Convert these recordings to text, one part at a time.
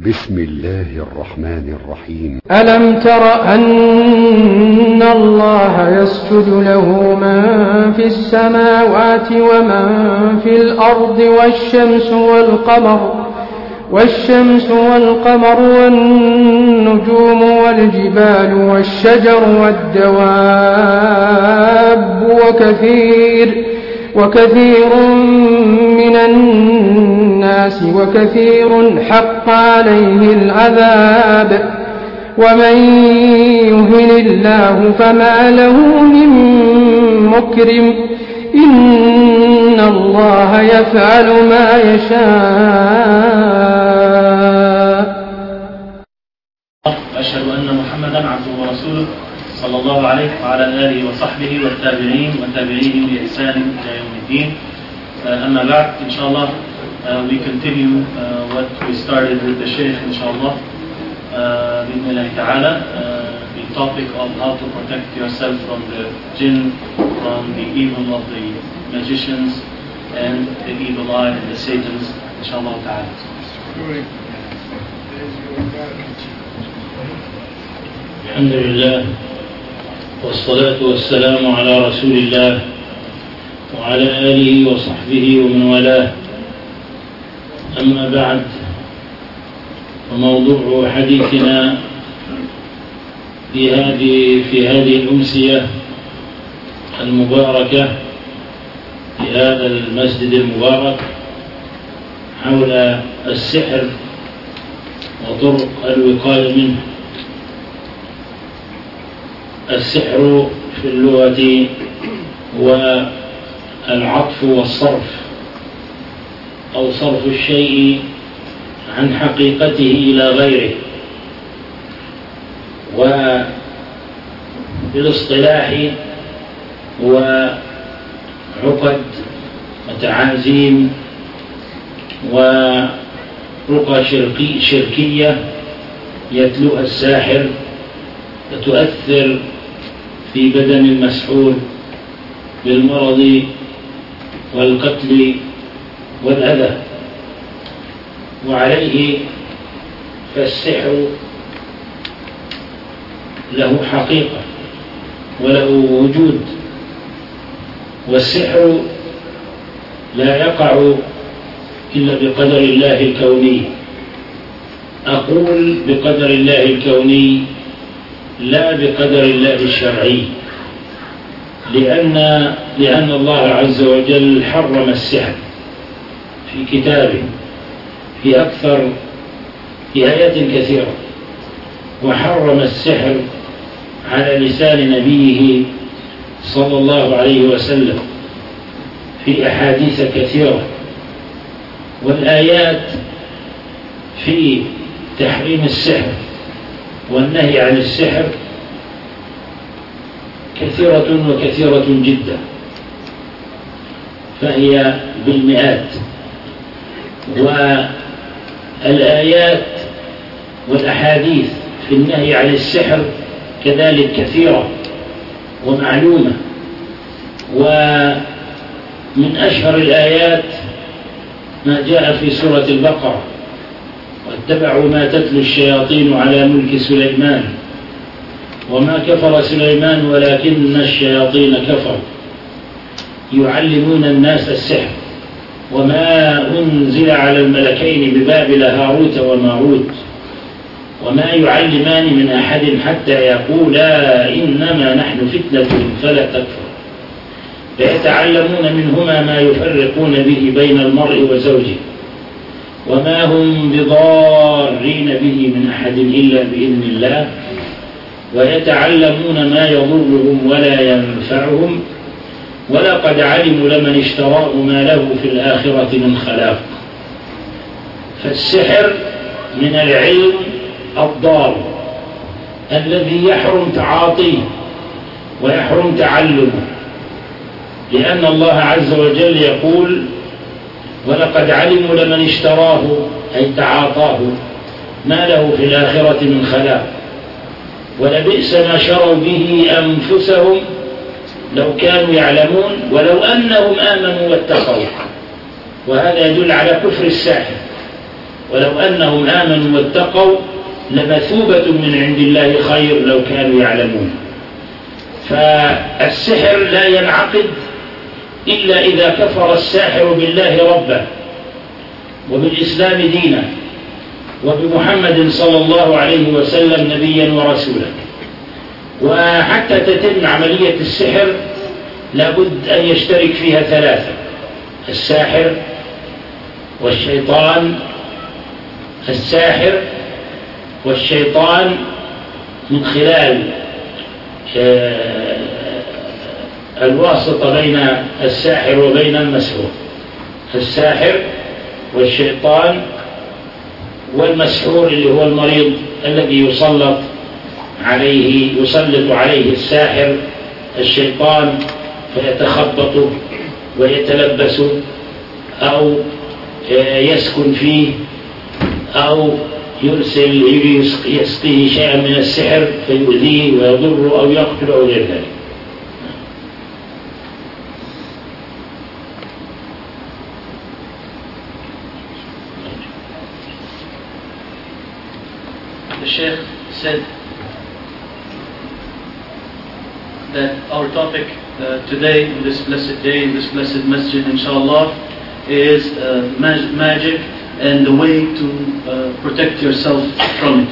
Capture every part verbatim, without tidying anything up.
بسم الله الرحمن الرحيم. ألم تر أن الله يسجد له من في السماوات ومن في الأرض والشمس والقمر والشمس والقمر والنجوم والجبال والشجر والدواب وكثير وكثير من الناس وكثير حق عليه العذاب ومن يهن الله فما له من مكرم إن الله يفعل ما يشاء. أشهد أن محمدا عبده ورسوله صلى الله عليه وعلى آله وصحبه والتابعين وتابعين بإحسان إلى يوم الدين. أما بعد إن شاء الله we continue uh, what we started with the Shaykh إن شاء الله بإذن الله تعالى, the topic of how to protect yourself from the jinn, from the evil of the magicians and the evil eye and the satans إن شاء الله تعالى. الحمد لله والصلاة والسلام على رسول الله وعلى آله وصحبه ومن والاه. أما بعد، فموضوع حديثنا في هذه في هذه الأمسية المباركة في هذا المسجد المبارك حول السحر وطرق الوقاية منه. السحر في اللغة هو العطف والصرف أو صرف الشيء عن حقيقته إلى غيره، وبالاصطلاح هو عقد وتعازيم ورقى شركي شركية يتلوها الساحر فتؤثر في بدن المسحور بالمرض والقتل والأذى. وعليه فالسحر له حقيقة وله وجود، والسحر لا يقع إلا بقدر الله الكوني. أقول بقدر الله الكوني لا بقدر الله الشرعي، لأن لأن الله عز وجل حرم السحر في كتابه في أكثر في آيات كثيرة، وحرم السحر على لسان نبيه صلى الله عليه وسلم في أحاديث كثيرة. والآيات في تحريم السحر والنهي عن السحر كثيرة وكثيرة جدا، فهي بالمئات. والآيات والأحاديث في النهي عن السحر كذلك كثيرة ومعلومة. ومن أشهر الآيات ما جاء في سورة البقرة: واتبعوا ما تتلو الشياطين على ملك سليمان وما كفر سليمان ولكن الشياطين كفروا يعلمون الناس السحر وما أنزل على الملكين ببابل هاروت وماروت وما يعلمان من أحد حتى يقولا إنما نحن فتنة فلا تكفر فيتعلمون منهما ما يفرقون به بين المرء وزوجه وما هم بضارين به من أحد إلا بإذن الله ويتعلمون ما يضرهم ولا ينفعهم ولقد علموا لمن اشتراه ما له في الآخرة من خلاق. فالسحر من العلم الضار الذي يحرم تعاطيه ويحرم تعلمه، لأن الله عز وجل يقول: ولقد علموا لمن اشتراه أي تعاطاه ما له في الآخرة من خلاق ولبئس ما شروا به أنفسهم لو كانوا يعلمون ولو أنهم آمنوا واتقوا. وهذا يدل على كفر الساحر ولو أنهم آمنوا واتقوا لمثوبة من عند الله خير لو كانوا يعلمون. فالسحر لا ينعقد إلا إذا كفر الساحر بالله ربه وبالإسلام دينا وبمحمد صلى الله عليه وسلم نبيا ورسولا. وحتى تتم عملية السحر لابد أن يشترك فيها ثلاثة: الساحر والشيطان الساحر والشيطان من خلال الواسطة بين الساحر وبين المسحور، الساحر والشيطان والمسحور اللي هو المريض الذي يسلط عليه يسلط عليه الساحر الشيطان فيتخبط ويتلبس أو يسكن فيه أو يرسل يسقيه شيئا من السحر فيؤذيه ويضره أو يقتل أو غير ذلك. The Sheikh said that our topic uh, today, in this blessed day, in this blessed masjid, inshallah, is uh, mag- magic and the way to uh, protect yourself from it.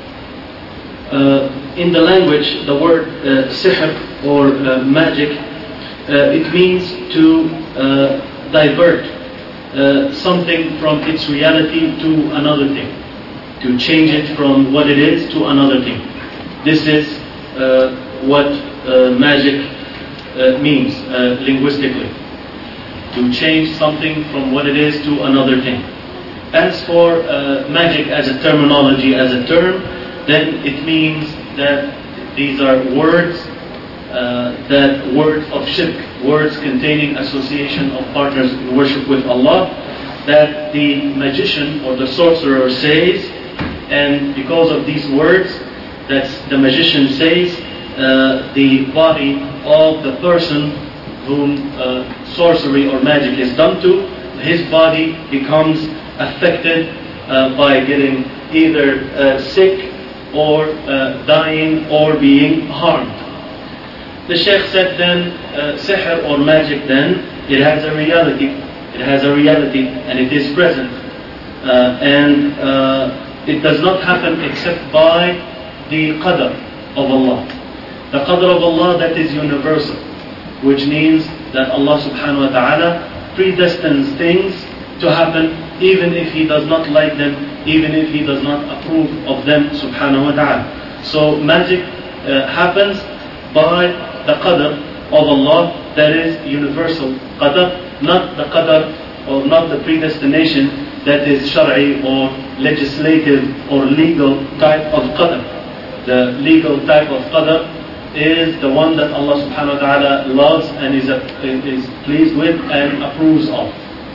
Uh, in the language, the word uh, sihr or uh, magic, uh, it means to uh, divert uh, something from its reality to another thing, to change it from what it is to another thing. This is uh, what uh, magic uh, means uh, linguistically, to change something from what it is to another thing. As for uh, magic as a terminology, as a term, then it means that these are words, uh, that words of shirk, words containing association of partners in worship with Allah, that the magician or the sorcerer says, and because of these words that the magician says, uh, the body of the person whom uh, sorcery or magic is done to, his body becomes affected uh, by getting either uh, sick or uh, dying or being harmed. The Sheikh said then, uh, sihr or magic then, it has a reality, it has a reality and it is present. Uh, and uh, it does not happen except by the qadr of Allah. The qadr of Allah that is universal, which means that Allah subhanahu wa ta'ala predestines things to happen even if He does not like them, even if He does not approve of them subhanahu wa ta'ala. So magic uh, happens by the qadr of Allah that is universal qadr, not the qadr or not the predestination that is shari or legislative or legal type of qadr. The legal type of qadr is the one that Allah subhanahu wa ta'ala loves and is, uh, is pleased with and approves of.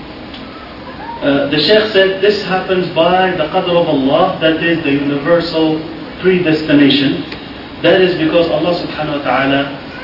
Uh, the Shaykh said this happens by the qadr of Allah, that is the universal predestination. That is because Allah subhanahu wa ta'ala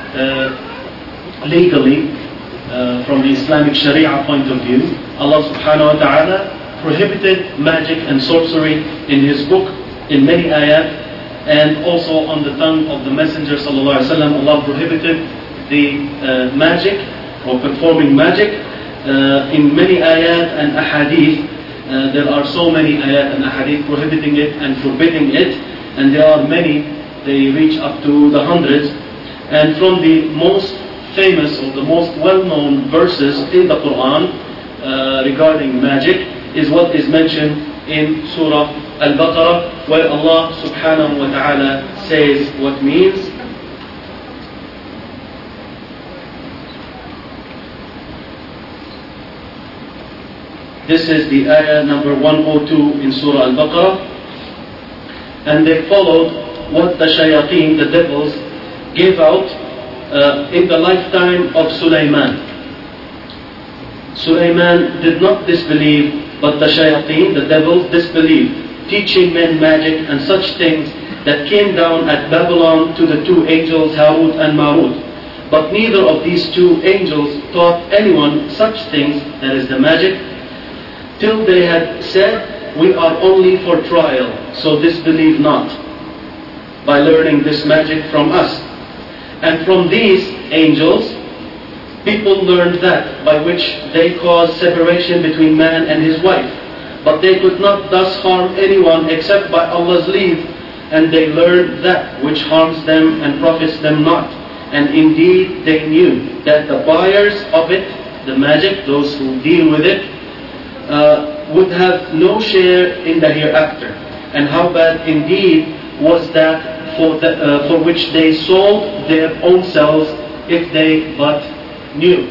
uh, legally, uh, from the Islamic Sharia point of view, Allah subhanahu wa ta'ala prohibited magic and sorcery in His book in many ayat, and also on the tongue of the Messenger sallallahu alaihi wasallam. Allah prohibited the uh, magic or performing magic uh, in many ayat and ahadith. Uh, there are so many ayat and ahadith prohibiting it and forbidding it, and there are many, they reach up to the hundreds. And from the most famous or the most well-known verses in the Quran uh, regarding magic is what is mentioned in Surah Al-Baqarah, where Allah subhanahu wa ta'ala says what means. This is the ayah number one oh two in Surah Al-Baqarah. And they followed what the shayateen, the devils, gave out uh, in the lifetime of Sulaiman. Sulaiman did not disbelieve, but the shayateen, the devils, disbelieved, teaching men magic and such things that came down at Babylon to the two angels Harut and Marut. But neither of these two angels taught anyone such things, that is the magic, till they had said we are only for trial, so disbelieve not, by learning this magic from us. And from these angels, people learned that by which they cause separation between man and his wife. But they could not thus harm anyone except by Allah's leave, and they learned that which harms them and profits them not. And indeed they knew that the buyers of it, the magic, those who deal with it, uh, would have no share in the hereafter. And how bad indeed was that for, the, uh, for which they sold their own selves, if they but knew.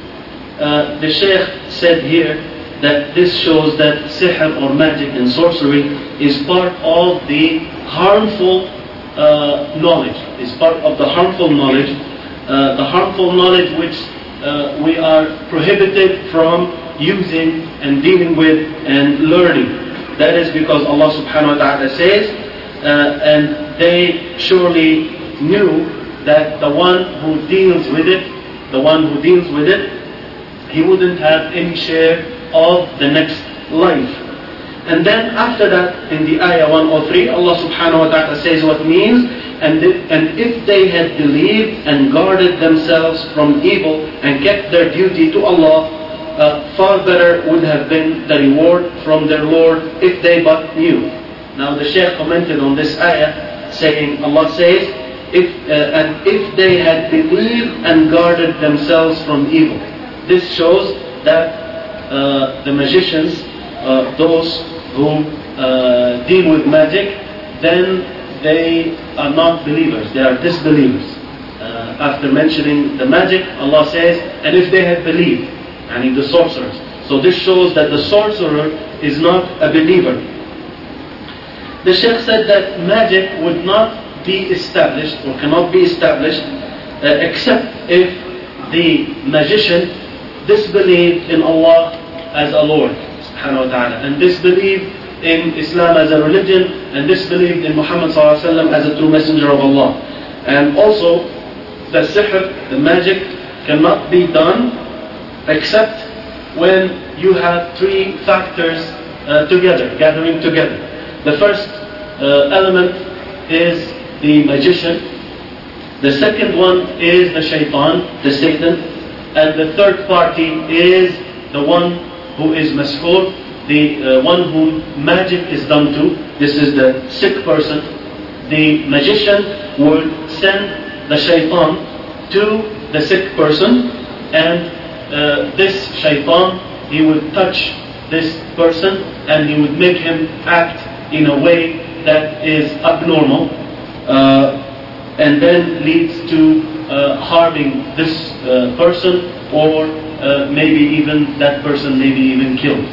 Uh, the Shaykh said here that this shows that sihr or magic and sorcery is part of the harmful uh, knowledge, is part of the harmful knowledge, uh, the harmful knowledge which uh, we are prohibited from using and dealing with and learning. That is because Allah subhanahu wa ta'ala says, uh, and they surely knew that the one who deals with it, the one who deals with it, he wouldn't have any share of the next life. And then after that, in the ayah one oh three, Allah subhanahu wa ta'ala says what means, and, th- and if they had believed and guarded themselves from evil and kept their duty to Allah, uh, far better would have been the reward from their Lord if they but knew. Now the Shaykh commented on this ayah, saying, Allah says, if, uh, and if they had believed and guarded themselves from evil. This shows that uh, the magicians, uh, those who uh, deal with magic, then they are not believers, they are disbelievers. Uh, after mentioning the magic, Allah says, and if they had believed, I mean the sorcerers. So this shows that the sorcerer is not a believer. The Shaykh said that magic would not be established or cannot be established uh, except if the magician disbelieved in Allah as a Lord subhanahu wa ta'ala, and disbelieved in Islam as a religion, and disbelieved in Muhammad sallallahu alaihi wasallam as a true messenger of Allah. And also the sihr, the magic, cannot be done except when you have three factors uh, together, gathering together. The first uh, element is the magician. The second one is the shaitan, the Satan. And the third party is the one who is mashhur, the uh, one whom magic is done to. This is the sick person. The magician would send the shaitan to the sick person, and uh, this shaitan, he would touch this person and he would make him act in a way that is abnormal, uh, and then leads to uh, harming this uh, person, or uh, maybe even that person may be even killed.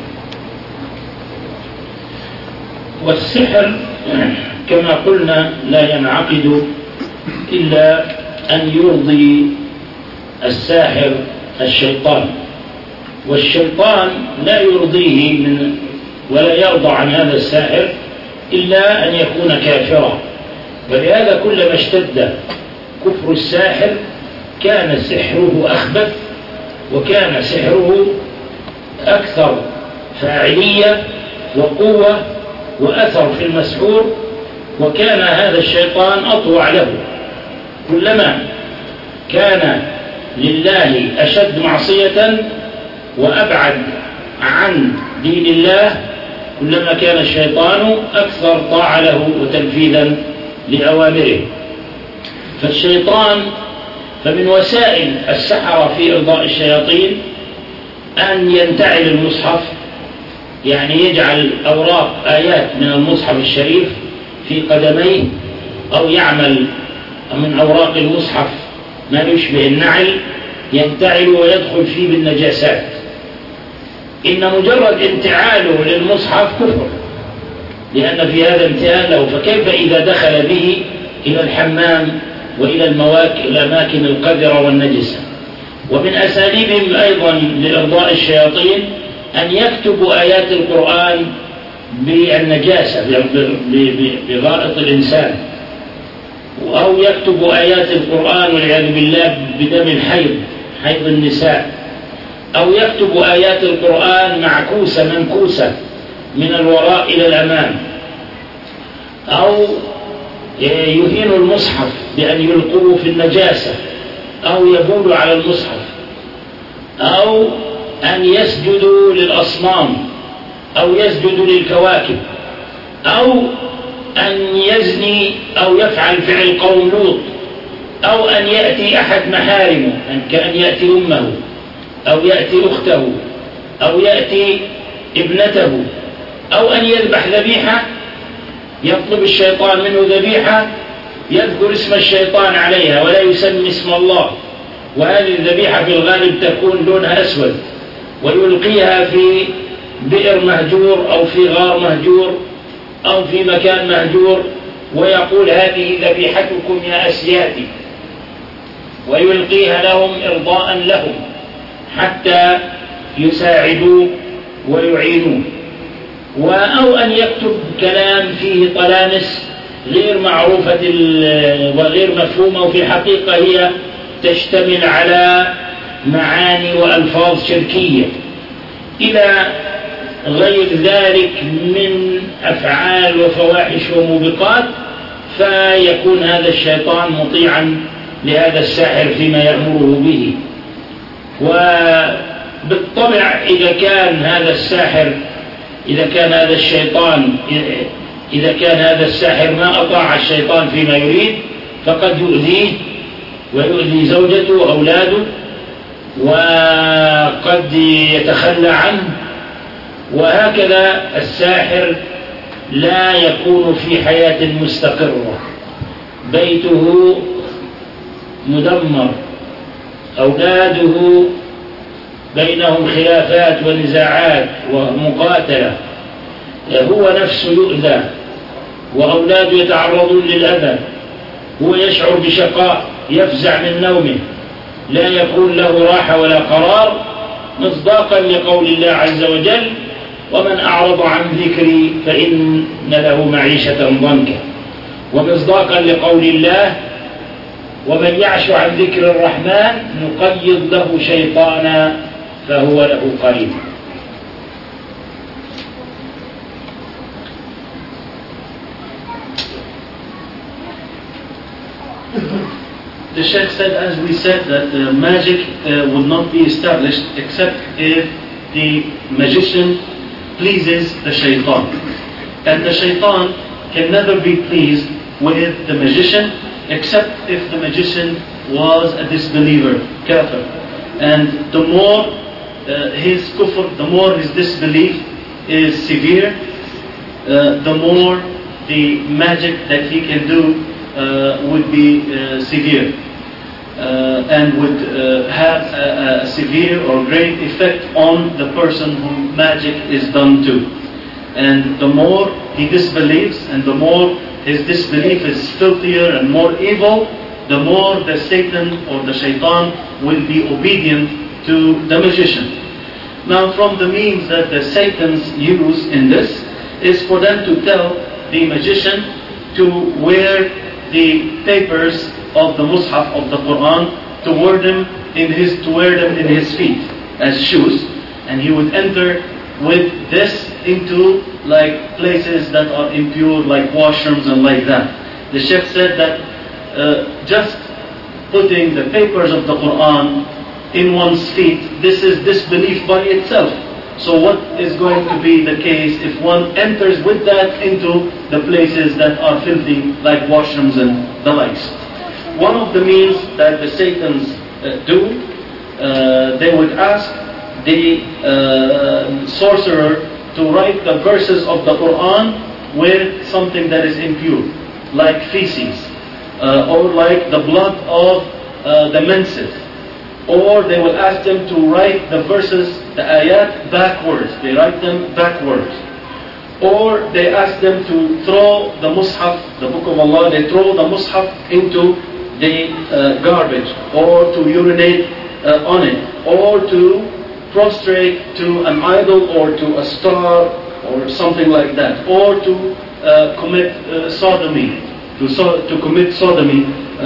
والسحر كما قلنا لا ينعقد إلا أن يرضي الساحر الشيطان، والشيطان لا يرضيه من ولا يرضى عن هذا الساحر إلا أن يكون كافرا. ولهذا كلما اشتد كفر الساحر كان سحره أخبث، وكان سحره أكثر فاعلية وقوة وأثر في المسحور، وكان هذا الشيطان أطوع له. كلما كان لله أشد معصية وأبعد عن دين الله، كلما كان الشيطان أكثر طاعة له وتنفيذا لأوامره. فالشيطان فمن وسائل السحرة في إرضاء الشياطين أن ينتعل المصحف، يعني يجعل أوراق آيات من المصحف الشريف في قدميه، أو يعمل من أوراق المصحف ما يشبه النعل ينتعل ويدخل فيه بالنجاسات. إن مجرد انتعاله للمصحف كفر، لأن في هذا امتهان له، فكيف إذا دخل به إلى الحمام وإلى المواكب الأماكن القذرة والنجسة. ومن أساليبهم أيضا لإرضاء الشياطين أن يكتبوا آيات القرآن بالنجاسة بغائط الإنسان، أو يكتبوا آيات القرآن والعياذ بالله بدم الحيض، حيض النساء، أو يكتبوا آيات القرآن معكوسة منكوسة من الوراء إلى الأمام، أو يهين المصحف بأن يلقوه في النجاسة أو يبول على المصحف، أو أن يسجدوا للأصنام أو يسجدوا للكواكب، أو أن يزني أو يفعل فعل قوم لوط، أو أن يأتي أحد محارمه كأن يأتي أمه أو يأتي أخته أو يأتي ابنته، أو أن يذبح ذبيحة يطلب الشيطان منه ذبيحة يذكر اسم الشيطان عليها ولا يسمي اسم الله، وهذه الذبيحة في الغالب تكون لونها أسود، ويلقيها في بئر مهجور أو في غار مهجور أو في مكان مهجور ويقول هذه ذبيحتكم يا أسيادي، ويلقيها لهم إرضاء لهم حتى يساعدوه ويعينوه، أو أن يكتب كلام فيه طلامس غير معروفة وغير مفهومة، وفي الحقيقة هي تشتمل على معاني وألفاظ شركية إلى غير ذلك من أفعال وفواحش وموبقات، فيكون هذا الشيطان مطيعا لهذا الساحر فيما يأمره به. وبالطبع إذا كان هذا الساحر إذا كان هذا الشيطان إذا كان هذا الساحر ما أطاع الشيطان فيما يريد فقد يؤذيه ويؤذي زوجته وأولاده، وقد يتخلى عنه، وهكذا الساحر لا يكون في حياة مستقرة، بيته مدمر، أولاده بينهم خلافات ونزاعات ومقاتلة، هو نفسه يؤذى وأولاده يتعرضون للأذى، هو يشعر بشقاء، يفزع من نومه، لا يكون له راحة ولا قرار، مصداقا لقول الله عز وجل ومن أعرض عن ذكري فإن له معيشة ضنكا، ومصداقا لقول الله ومن يعش عن ذكر الرحمن نقيض له شيطانا فهو له قريب. The Sheikh said, as we said, that uh, magic uh, would not be established except if the magician pleases the shaitan. And the shaitan can never be pleased with the magician except if the magician was a disbeliever, kafir. And the more uh, his kufr, the more his disbelief is severe, uh, the more the magic that he can do uh, would be uh, severe uh, and would uh, have a, a severe or great effect on the person whom magic is done to. And the more he disbelieves and the more his disbelief is filthier and more evil, the more the Satan or the shaitan will be obedient to the magician. Now, from the means that the Satans use in this is for them to tell the magician to wear the papers of the Mus'haf of the Quran, to wear them in his to wear them in his feet as shoes, and he would enter with this into like places that are impure, like washrooms and like that. The Sheikh said that uh, just putting the papers of the Quran in one's feet, this is disbelief by itself. So what is going to be the case if one enters with that into the places that are filthy, like washrooms and the likes? One of the means that the Satans uh, do, uh, they would ask the uh, sorcerer to write the verses of the Quran with something that is impure, like feces, uh, or like the blood of uh, the menses. Or they will ask them to write the verses, the ayat, backwards. They write them backwards. Or they ask them to throw the Mus'haf, the Book of Allah, they throw the Mus'haf into the uh, garbage, or to urinate uh, on it, or to prostrate to an idol or to a star or something like that, or to uh, commit uh, sodomy, to, so, to commit sodomy,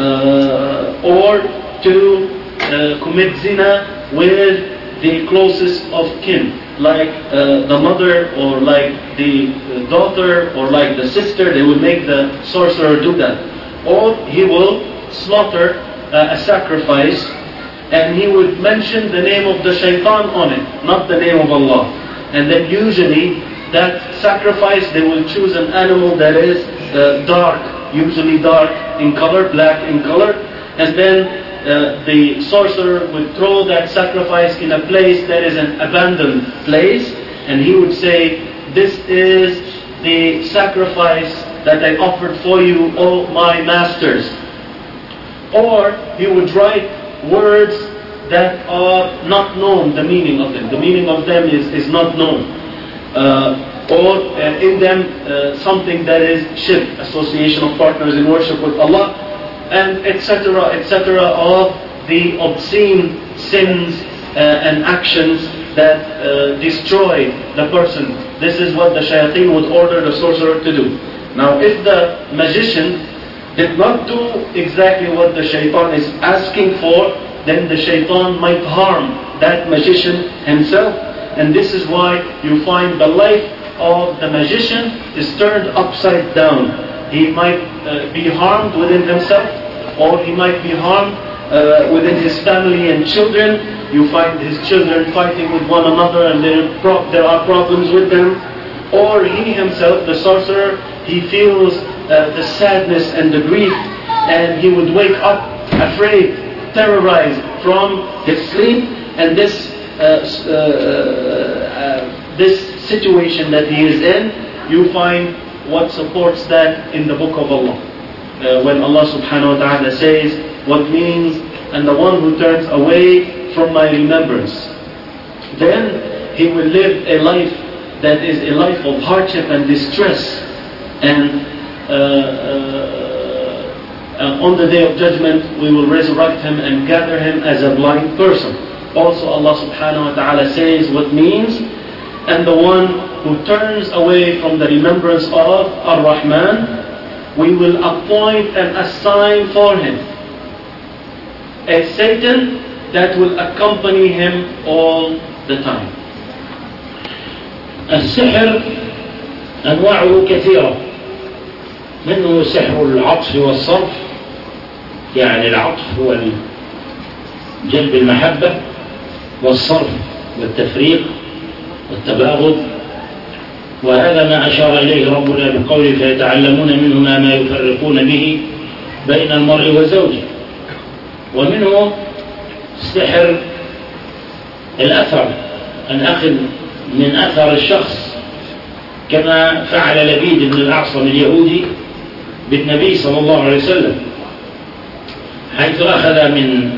uh, or to uh, commit zina with the closest of kin, like uh, the mother or like the uh, daughter or like the sister, they will make the sorcerer do that. Or he will slaughter uh, a sacrifice and he would mention the name of the shaitan on it, not the name of Allah. And then usually that sacrifice, they will choose an animal that is uh, dark, usually dark in color, black in color, and then uh, the sorcerer would throw that sacrifice in a place that is an abandoned place, and he would say, this is the sacrifice that I offered for you, O my masters. Or he would write words that are not known, the meaning of them. The meaning of them is, is not known. Uh, or uh, in them uh, something that is shirk, association of partners in worship with Allah, and et cetera, et cetera, of the obscene sins uh, and actions that uh, destroy the person. This is what the shayateen would order the sorcerer to do. Now, if the magician did not do exactly what the shaitan is asking for, then the shaitan might harm that magician himself. And this is why you find the life of the magician is turned upside down. He might uh, be harmed within himself, or he might be harmed uh, within his family and children. You find his children fighting with one another and there, pro- there are problems with them. Or he himself, the sorcerer, he feels uh, the sadness and the grief, and he would wake up afraid, terrorized from his sleep, and this uh, uh, uh, this situation that he is in, you find what supports that in the book of Allah. Uh, when Allah subhanahu wa ta'ala says, what means, and the one who turns away from my remembrance, then he will live a life that is a life of hardship and distress, and uh, uh, on the day of judgment we will resurrect him and gather him as a blind person. Also Allah subhanahu wa ta'ala says what means, and the one who turns away from the remembrance of Ar-Rahman, we will appoint and assign for him a Satan that will accompany him all the time. السحر أنواعه كثيرة، منه سحر العطف والصرف، يعني العطف هو جلب المحبة، والصرف والتفريق والتباغض، وهذا ما أشار إليه ربنا بقوله فيتعلمون منهما ما يفرقون به بين المرء وزوجه. ومنه سحر الأثر، أن أخذ من أثر الشخص كما فعل لبيد بن الأعصم اليهودي بالنبي صلى الله عليه وسلم، حيث أخذ من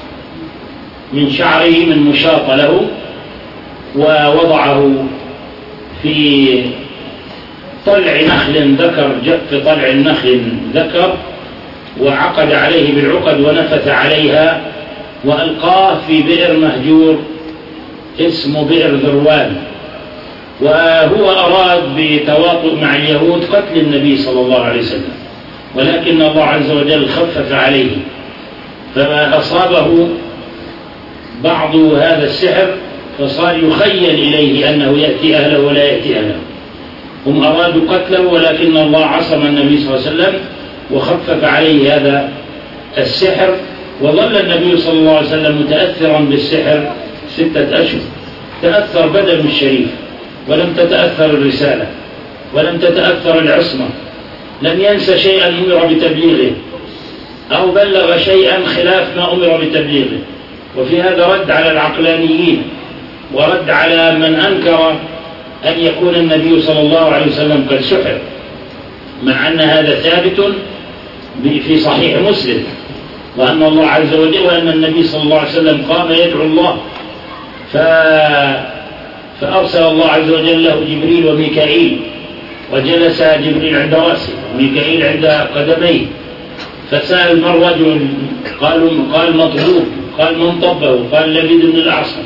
من شعره من مشاط له ووضعه في طلع نخل ذكر، في طلع النخل ذكر، وعقد عليه بالعقد ونفث عليها وألقاه في بئر مهجور اسمه بئر ذروان. وهو أراد بتواطؤ مع اليهود قتل النبي صلى الله عليه وسلم، ولكن الله عز وجل خفف عليه، فما أصابه بعض هذا السحر فصار يخيل إليه أنه يأتي أهله ولا يأتي أهله. هم أرادوا قتله، ولكن الله عصم النبي صلى الله عليه وسلم وخفف عليه هذا السحر، وظل النبي صلى الله عليه وسلم متأثرا بالسحر ستة أشهر. تأثر بدنه الشريف، ولم تتأثر الرسالة، ولم تتأثر العصمة، لم ينسى شيئا أمر بتبليغه أو بلغ شيئا خلاف ما أمر بتبليغه. وفي هذا رد على العقلانيين، ورد على من أنكر أن يكون النبي صلى الله عليه وسلم قد سحر، مع أن هذا ثابت في صحيح مسلم، وأن الله عز وجل وأن النبي صلى الله عليه وسلم قام يدعو الله ف... فأرسل الله عز وجل له جبريل وميكائيل، وجلس جبريل عند رأسه وميكائيل عند قدميه، فسأل من رجل، قالوا قال مطلوب، قال من طبه، قال لبيد بن الأعصم،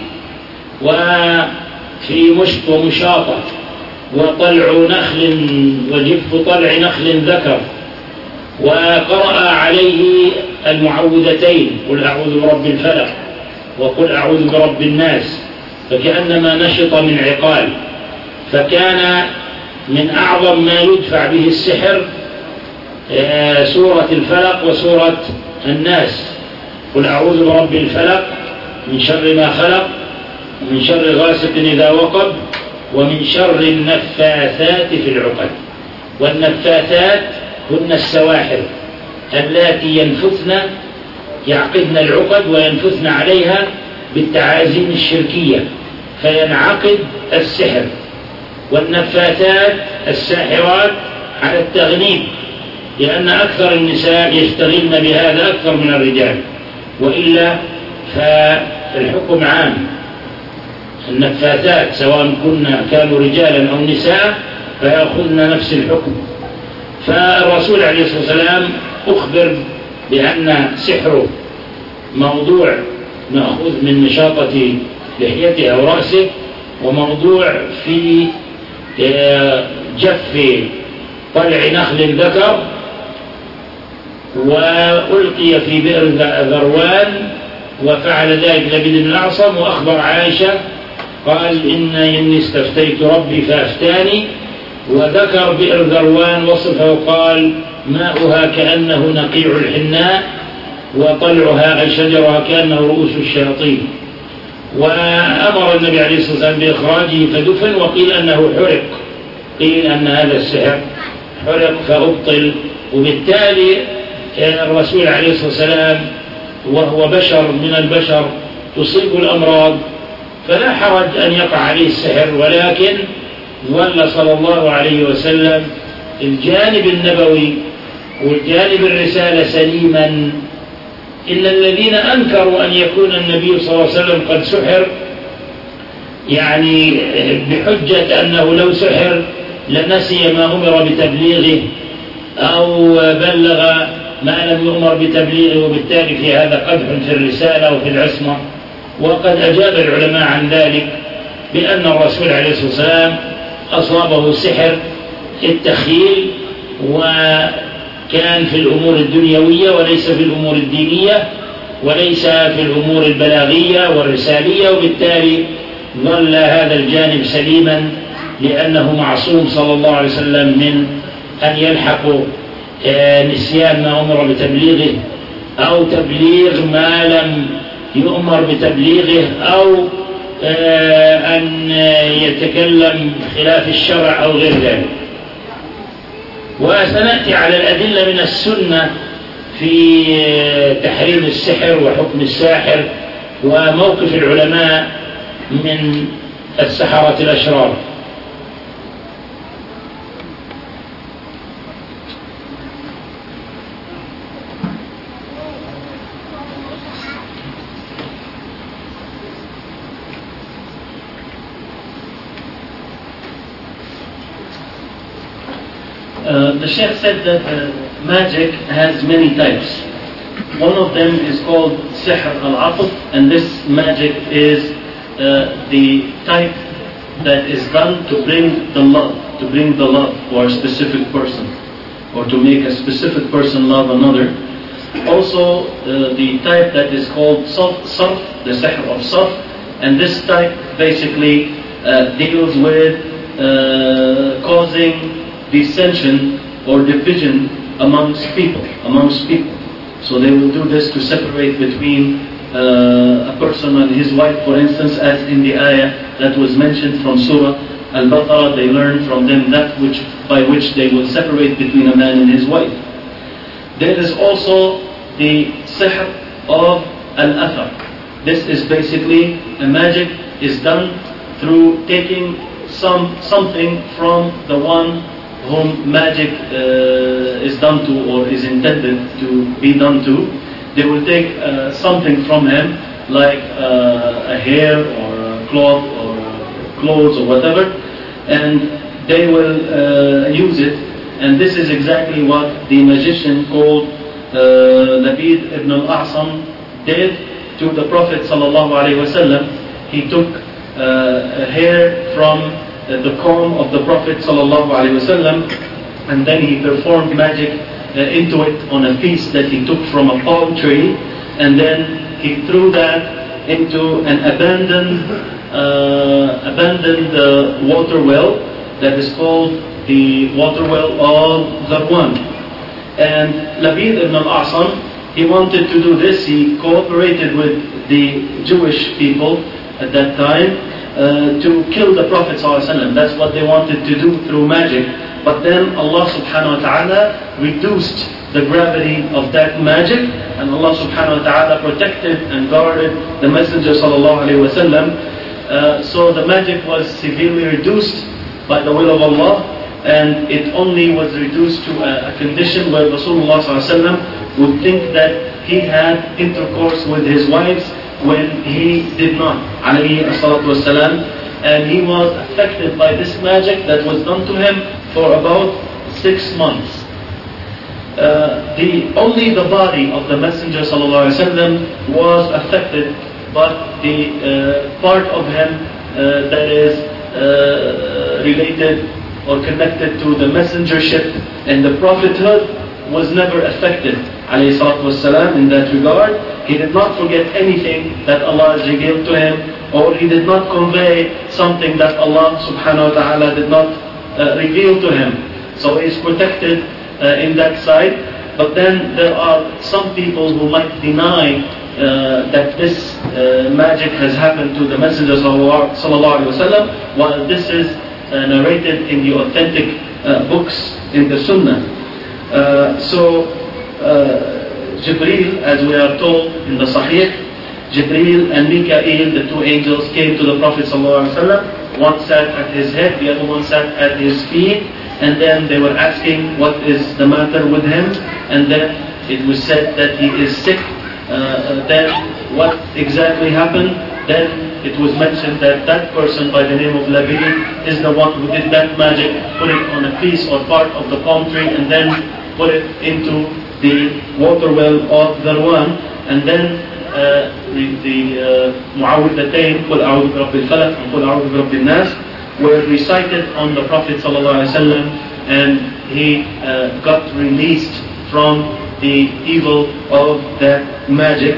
وفي مشط ومشاطة وطلع نخل وجف طلع نخل ذكر، وقرأ عليه المعوذتين قل أعوذ برب الفلق وقل أعوذ برب الناس، فكأنما نشط من عقال. فكان من أعظم ما يدفع به السحر سورة الفلق وسورة الناس. قل أعوذ برب الفلق من شر ما خلق ومن شر غاسق إذا وقب ومن شر النفاثات في العقد. والنفاثات هن السواحر اللاتي ينفثن يعقدن العقد وينفثن عليها بالتعازيم الشركية فينعقد السحر. والنفاثات الساحرات على التغنيب، لأن أكثر النساء يشتغلن بهذا أكثر من الرجال، وإلا فالحكم عام. النفاثات سواء كنا كانوا رجالا أو نساء فيأخذن نفس الحكم. فالرسول عليه الصلاة والسلام أخبر بأن سحره موضوع مأخوذ من نشاطة لحيته أو رأسه، وموضوع في جف طلع نخل ذكر، وألقي في بئر ذروان، وفعل ذلك لبيد بن الأعصم. وأخبر عائشة قال إن إني استفتيت ربي فأفتاني، وذكر بئر ذروان وصفه وقال ماؤها كأنه نقيع الحناء وطلعها أي شجرها كأنه رؤوس الشياطين. وأمر النبي عليه الصلاة والسلام بإخراجه فدفن، وقيل أنه حرق، قيل أن هذا السحر حرق فأبطل. وبالتالي الرسول عليه الصلاة والسلام وهو بشر من البشر تصيب الأمراض فلا حرج أن يقع عليه السحر، ولكن ظل صلى الله عليه وسلم الجانب النبوي والجانب الرسالة سليما، إلا الذين أنكروا أن يكون النبي صلى الله عليه وسلم قد سحر، يعني بحجة أنه لو سحر لنسي ما أمر بتبليغه أو بلغ ما لم يؤمر بتبليغه، وبالتالي في هذا قدح في الرسالة وفي العصمة. وقد أجاب العلماء عن ذلك بأن الرسول عليه الصلاة والسلام أصابه سحر التخيل، وكان في الأمور الدنيوية وليس في الأمور الدينية وليس في الأمور البلاغية والرسالية، وبالتالي ظل هذا الجانب سليما لأنه معصوم صلى الله عليه وسلم من أن يلحق نسيان ما أمر بتبليغه أو تبليغ ما لم يؤمر بتبليغه أو أن يتكلم خلاف الشرع أو غير ذلك. وسنأتي على الأدلة من السنة في تحريم السحر وحكم الساحر وموقف العلماء من السحرة الأشرار. Uh, the Sheikh said that uh, magic has many types. One of them is called Sihr al-Atf, and this magic is uh, the type that is done to bring the love, to bring the love for a specific person, or to make a specific person love another. Also, uh, the type that is called Sarf, the Sihr of Sarf, and this type basically uh, deals with uh, causing dissension or division amongst people, amongst people. So they will do this to separate between uh, a person and his wife, for instance, as in the ayah that was mentioned from Surah Al-Baqarah. They learn from them that which by which they will separate between a man and his wife. There is also the sihr of Al-Athar. This is basically a magic is done through taking some something from the one whom magic uh, is done to or is intended to be done to. They will take uh, something from him, like uh, a hair or a cloth or clothes or whatever, and they will uh, use it. And this is exactly what the magician called uh, Labid ibn al-A'sam did to the Prophet sallallahu alaihi wasallam. He took uh, a hair from the comb of the Prophet sallallahu alaihi wasallam, and then he performed magic uh, into it on a piece that he took from a palm tree, and then he threw that into an abandoned uh, abandoned the water well that is called the water well of Dharwan. And Labid ibn al-A'sam, he wanted to do this. He cooperated with the Jewish people at that time uh, to kill the Prophet ﷺ. That's what they wanted to do through magic. But then Allah subhanahu wa ta'ala reduced the gravity of that magic, and Allah subhanahu wa ta'ala protected and guarded the Messenger sallallahu alayhi wa sallam. Uh, so the magic was severely reduced by the will of Allah, and it only was reduced to a, a condition where Rasulullah sallallahu alayhi wa sallam would think that he had intercourse with his wives when he did not, alayhi salatu wasalam, and he was affected by this magic that was done to him for about six months. Uh, the only the body of the Messenger sallallahu alaihi wasallam was affected, but the uh, part of him uh, that is uh, related or connected to the messengership and the prophethood was never affected, alayhi salatu wasalam, in that regard. He did not forget anything that Allah has revealed to him, or he did not convey something that Allah subhanahu wa ta'ala did not uh, reveal to him. So he is protected uh, in that side. But then there are some people who might deny uh, that this uh, magic has happened to the Messenger sallallahu alaihi wasallam, while this is uh, narrated in the authentic uh, books in the Sunnah. Uh, so uh, Jibreel, as we are told in the Sahih, Jibreel and Mikael, the two angels, came to the Prophet sallallahu alaihi wasallam. One sat at his head, the other one sat at his feet, and then they were asking what is the matter with him, and then it was said that he is sick. Uh, then what exactly happened? Then it was mentioned that that person by the name of Labid is the one who did that magic, put it on a piece or part of the palm tree, and then put it into the water well of Dharwan, and then uh, the, the Mu'awwidhatayn, Qul a'udhu bi rabbil falaq and Qul a'udhu bi rabbin nas, were recited on the Prophet sallallahu alaihi wasallam, and he uh, got released from the evil of that magic.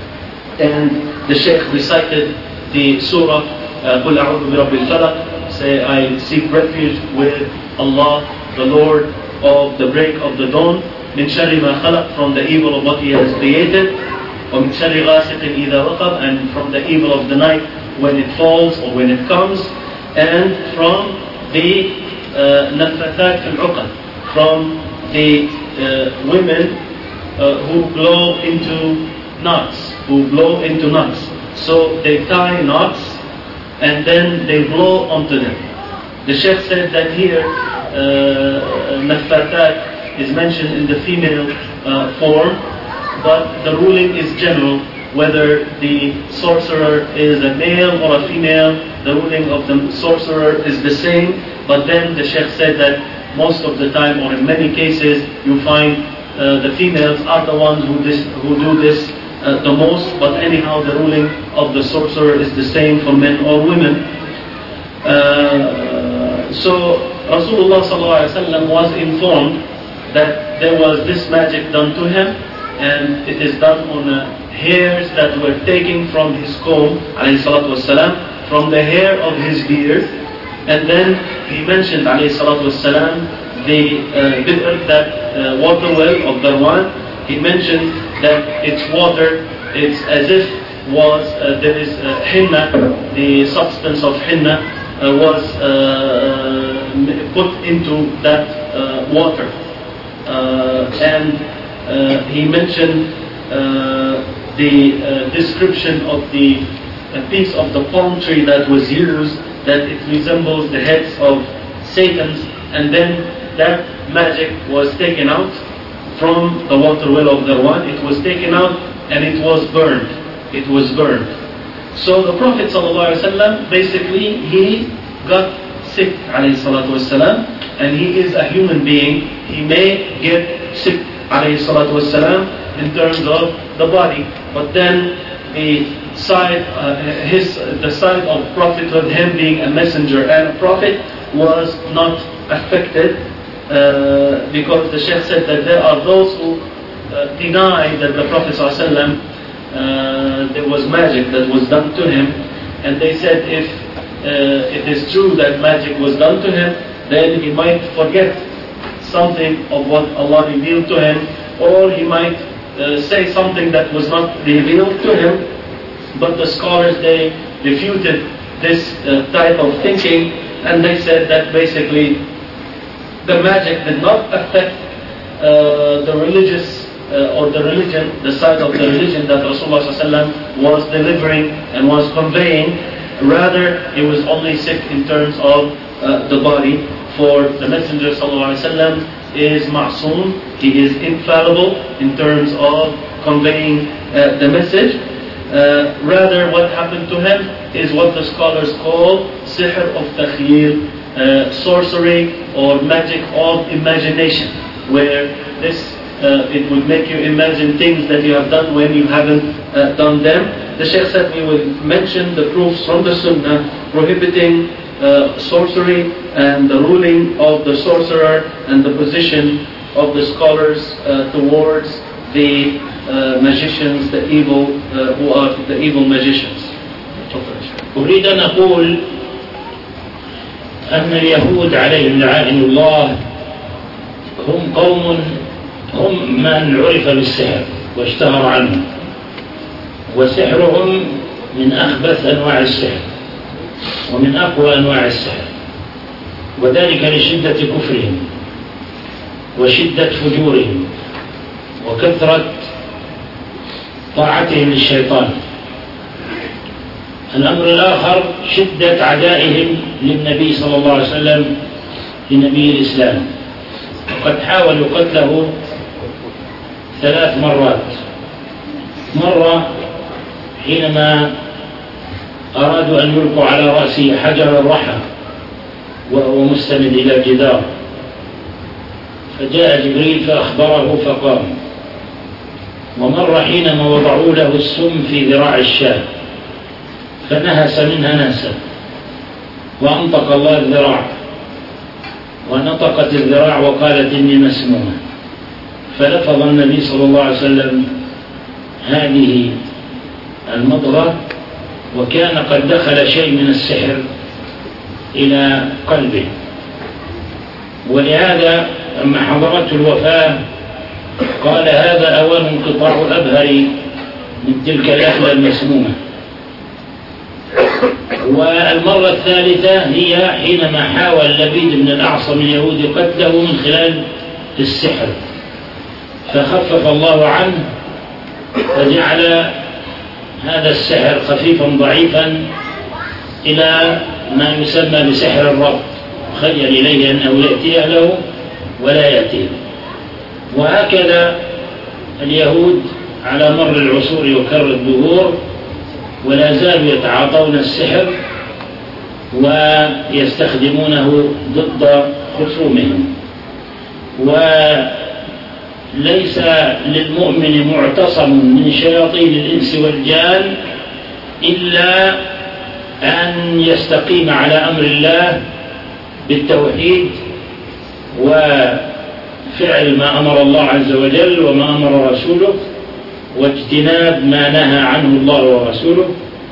And the Shaykh recited the surah Qul a'udhu bi rabbil falaq, say, I seek refuge with Allah, the Lord of the break of the dawn, min sharri ma khalaq, from the evil of what He has created, wa min sharri ghasiqin idha waqab, and from the evil of the night when it falls or when it comes, and from the nafathat al-uqad, from the uh, women uh, who blow into knots, who blow into knots. So they tie knots and then they blow onto them. The Shaykh said that here uh, nafathat is mentioned in the female uh, form, but the ruling is general. Whether the sorcerer is a male or a female, the ruling of the sorcerer is the same. But then the Shaykh said that most of the time, or in many cases, you find uh, the females are the ones who, this, who do this uh, the most. But anyhow, the ruling of the sorcerer is the same for men or women. Uh, so Rasulullah sallallahu alaihi wasallam was informed that there was this magic done to him, and it is done on uh, hairs that were taken from his comb, alayhi salatu wassalam, from the hair of his beard. And then he mentioned, alayhi salatu wassalam, the uh, bidr, that uh, water well of Dharwan. He mentioned that its water, it's as if was, uh, there is uh, henna, the substance of henna uh, was uh, put into that uh, water. Uh, and uh, he mentioned uh, the uh, description of the uh, piece of the palm tree that was used, that it resembles the heads of Satans, and then that magic was taken out from the water well of Dharwan. It was taken out and it was burned. It was burned. So the Prophet ﷺ, basically, he got sick, alayhi salatu wasalam, and he is a human being. He may get sick, alayhi salatu wasalam, in terms of the body, but then the side, uh, his, the side of prophethood, him being a messenger and a prophet, was not affected, uh, because the Shaykh said that there are those who uh, deny that the Prophet ﷺ, uh, there was magic that was done to him, and they said if uh, it is true that magic was done to him, then he might forget something of what Allah revealed to him, or he might uh, say something that was not revealed to him. But the scholars, they refuted this uh, type of thinking, and they said that basically the magic did not affect uh, the religious uh, or the religion, the side of the religion that Rasulullah ﷺ was delivering and was conveying. Rather, it was only sick in terms of uh, the body. For the Messenger ﷺ is ma'soom, he is infallible in terms of conveying uh, the message. Uh, rather, what happened to him is what the scholars call sihr of takhyil, uh, sorcery or magic of imagination, where this uh, it would make you imagine things that you have done when you haven't uh, done them. The Shaykh said we will mention the proofs from the Sunnah prohibiting uh, sorcery and the ruling of the sorcerer and the position of the scholars uh, towards the uh, magicians, the evil uh, who are the evil magicians. أريد أن أقول أن اليهود عليهم لعائن الله هم قوم هم من عرف بالسحر واشتهر عنه، وسحرهم من أخبث أنواع السحر ومن أقوى أنواع السحر، وذلك لشدة كفرهم وشدة فجورهم وكثرة طاعتهم للشيطان. الأمر الآخر شدة عدائهم للنبي صلى الله عليه وسلم، لنبي الإسلام، وقد حاولوا قتله ثلاث مرات. مرة حينما أرادوا أن يلقوا على رأسه حجر الرحى وهو مستند إلى الجدار، فجاء جبريل فأخبره فقام. ومرة حينما وضعوا له السم في ذراع الشاة فنهس منها نهسا، وأنطق الله الذراع، ونطقت الذراع وقالت إني مسمومة، فلفظ النبي صلى الله عليه وسلم هذه المضغة، وكان قد دخل شيء من السحر إلى قلبه. ولهذا لما حضرته الوفاة قال هذا أوان انقطاع الأبهر من تلك الأهل المسمومة. والمرة الثالثة هي حينما حاول لبيد بن الأعصم اليهودي قتله من خلال السحر، فخفف الله عنه وجعل هذا السحر خفيفا ضعيفا إلى ما يسمى بسحر الربط، خيل إليه أنه يأتي له ولا يأتيه. وهكذا اليهود على مر العصور وكر الدهور ولا زالوا يتعاطون السحر ويستخدمونه ضد خصومهم. وليس للمؤمن معتصم من شياطين الإنس والجان إلا أن يستقيم على أمر الله بالتوحيد وفعل ما أمر الله عز وجل وما أمر رسوله، واجتناب ما نهى عنه الله ورسوله،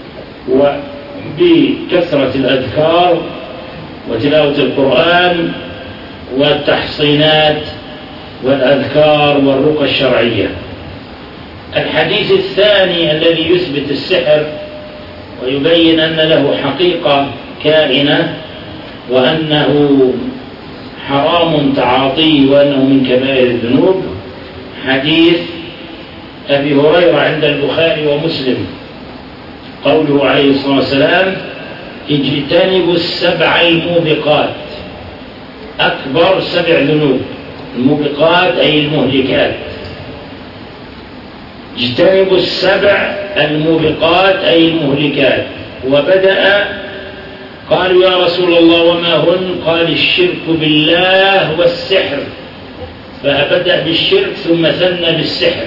وبكثرة الأذكار وتلاوة القرآن والتحصينات والأذكار والرقى الشرعية. الحديث الثاني الذي يثبت السحر ويبين أن له حقيقة كائنة وأنه حرام تعاطيه وأنه من كبائر الذنوب، حديث أبي هريرة عند البخاري ومسلم، قوله عليه الصلاة والسلام اجتنبوا السبع الموبقات، أكبر سبع ذنوب، الموبقات أي المهلكات، اجتنبوا السبع الموبقات أي المهلكات. وبدأ قالوا يا رسول الله وما هن؟ قال الشرك بالله والسحر، فبدأ بالشرك ثم ثنى بالسحر،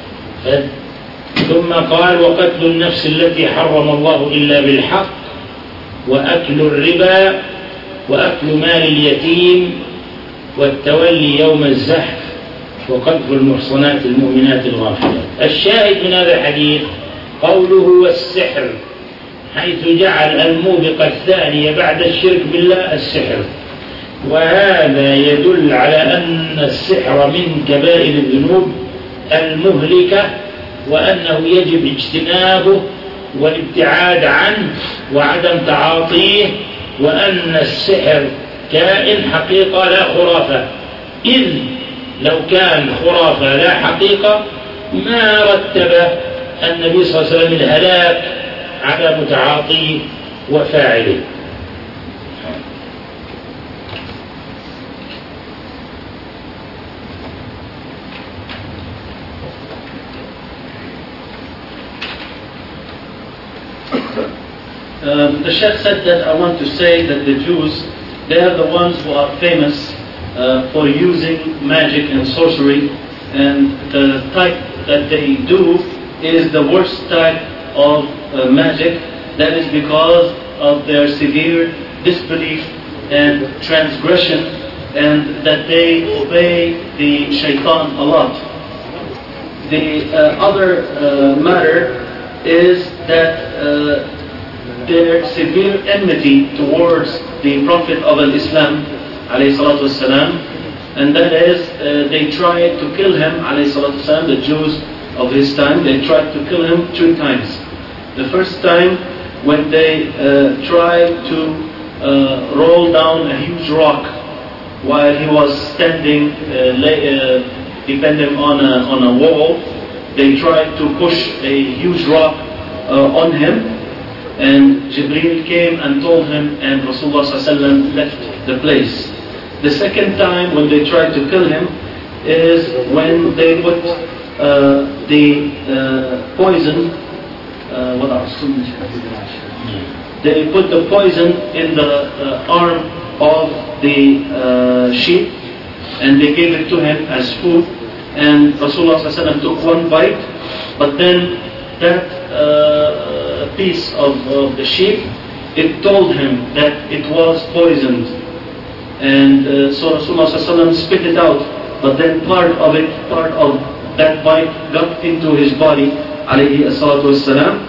ثم قال وقتل النفس التي حرم الله إلا بالحق، وأكل الربا، وأكل مال اليتيم، والتولي يوم الزحف، وقذف المحصنات المؤمنات الغافلات. الشاهد من هذا الحديث قوله والسحر، حيث جعل الموبقة الثانية بعد الشرك بالله السحر، وهذا يدل على أن السحر من كبائر الذنوب المهلكة، وأنه يجب اجتنابه والابتعاد عنه وعدم تعاطيه، وأن السحر كائن حقيقة لا خرافة، إذ لو كان خرافة لا حقيقة ما رتب النبي صلى الله عليه وسلم الهلاك على متعاطيه وفاعله. Um, the Sheikh said that I want to say that the Jews, they are the ones who are famous uh, for using magic and sorcery, and the type that they do is the worst type of uh, magic. That is because of their severe disbelief and transgression, and that they obey the shaitan a lot. The uh, other uh, matter is that uh, their severe enmity towards the Prophet of Islam, alayhi salatu wasalam, and that is uh, they tried to kill him, alayhi salatu wasalam, the Jews of his time. They tried to kill him two times. The first time when they uh, tried to uh, roll down a huge rock while he was standing uh, lay, uh, depending on a, on a wall. They tried to push a huge rock uh, on him, and Jibreel came and told him, and Rasulullah sallallahu alaihi wasallam left the place. The second time when they tried to kill him is when they put uh, the uh, poison, uh, what else? They put the poison in the uh, arm of the uh, sheep, and they gave it to him as food, and Rasulullah sallallahu alaihi wasallam took one bite, but then that uh, piece of, of the sheep, it told him that it was poisoned, and uh, so Rasulullah sallallahu alaihi wasallam spit it out, but then part of it, part of that bite got into his body, alayhi salatu wassalam.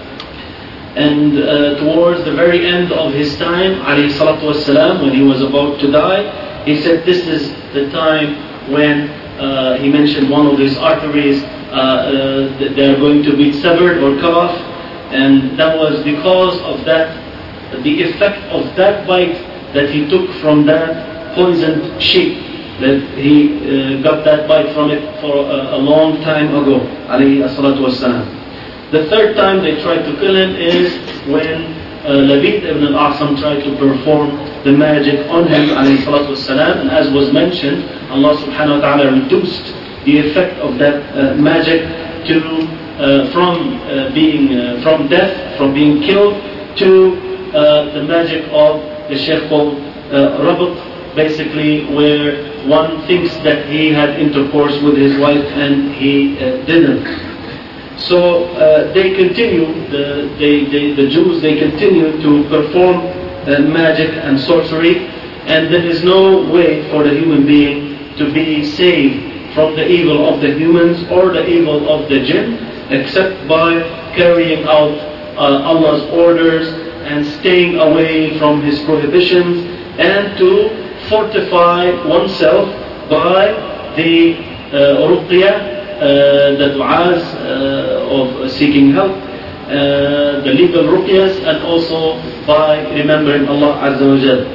And uh, towards the very end of his time, alayhi salatu wassalam, when he was about to die, he said this is the time when uh, he mentioned one of his arteries, uh, uh, they are going to be severed or cut off, and that was because of that, the effect of that bite that he took from that poisoned sheep, that he uh, got that bite from it for a, a long time ago, alayhi salatu wassalam. The third time they tried to kill him is when uh, Labid ibn al-A'sam tried to perform the magic on him, alayhi salatu wassalam, and as was mentioned, Allah subhanahu wa ta'ala reduced the effect of that uh, magic to uh, from uh, being uh, from death, from being killed, to uh, the magic of the Shaykh called uh, Rabat, basically where one thinks that he had intercourse with his wife and he uh, didn't. So uh, they continue, the, they, they, the Jews, they continue to perform uh, magic and sorcery, and there is no way for the human being to be saved from the evil of the humans or the evil of the jinn, except by carrying out uh, Allah's orders and staying away from His prohibitions, and to fortify oneself by the uh, ruqyah, Uh, the du'as uh, of seeking help, uh, the legal ruqyas, and also by remembering Allah Azza wa Jal.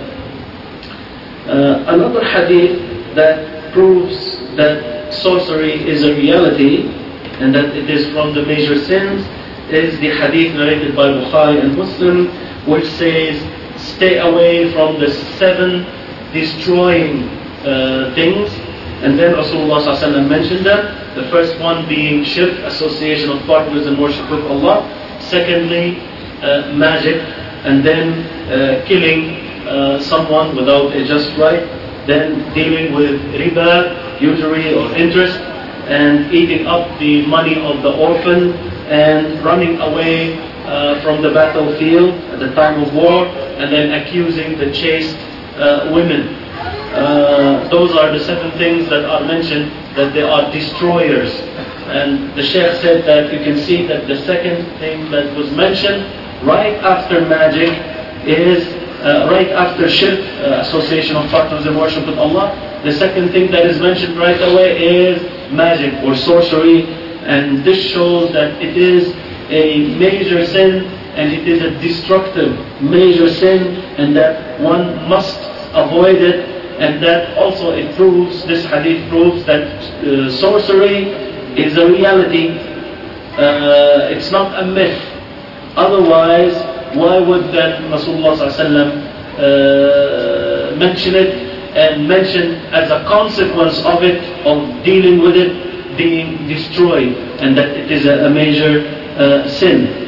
Uh, another hadith that proves that sorcery is a reality and that it is from the major sins is the hadith narrated by Bukhari and Muslim, which says, stay away from the seven destroying uh, things. And then Rasulullah sallallahu alaihi wasallam mentioned that. The first one being shirk, association of partners in worship with Allah. Secondly, uh, magic, and then uh, killing uh, someone without a just right. Then dealing with riba, usury or interest, and eating up the money of the orphan, and running away uh, from the battlefield at the time of war, and then accusing the chaste uh, women. Uh, those are the seven things that are mentioned, that they are destroyers. And the Shaykh said that you can see that the second thing that was mentioned right after magic is, uh, right after shirk, uh, association of partners in worship with Allah, the second thing that is mentioned right away is magic or sorcery, and this shows that it is a major sin, and it is a destructive major sin, and that one must avoid it, and that also it proves, this hadith proves that uh, sorcery is a reality, uh, it's not a myth. Otherwise, why would then Rasulullah uh, mention it, and mention as a consequence of it, of dealing with it, being destroyed, and that it is a, a major uh, sin.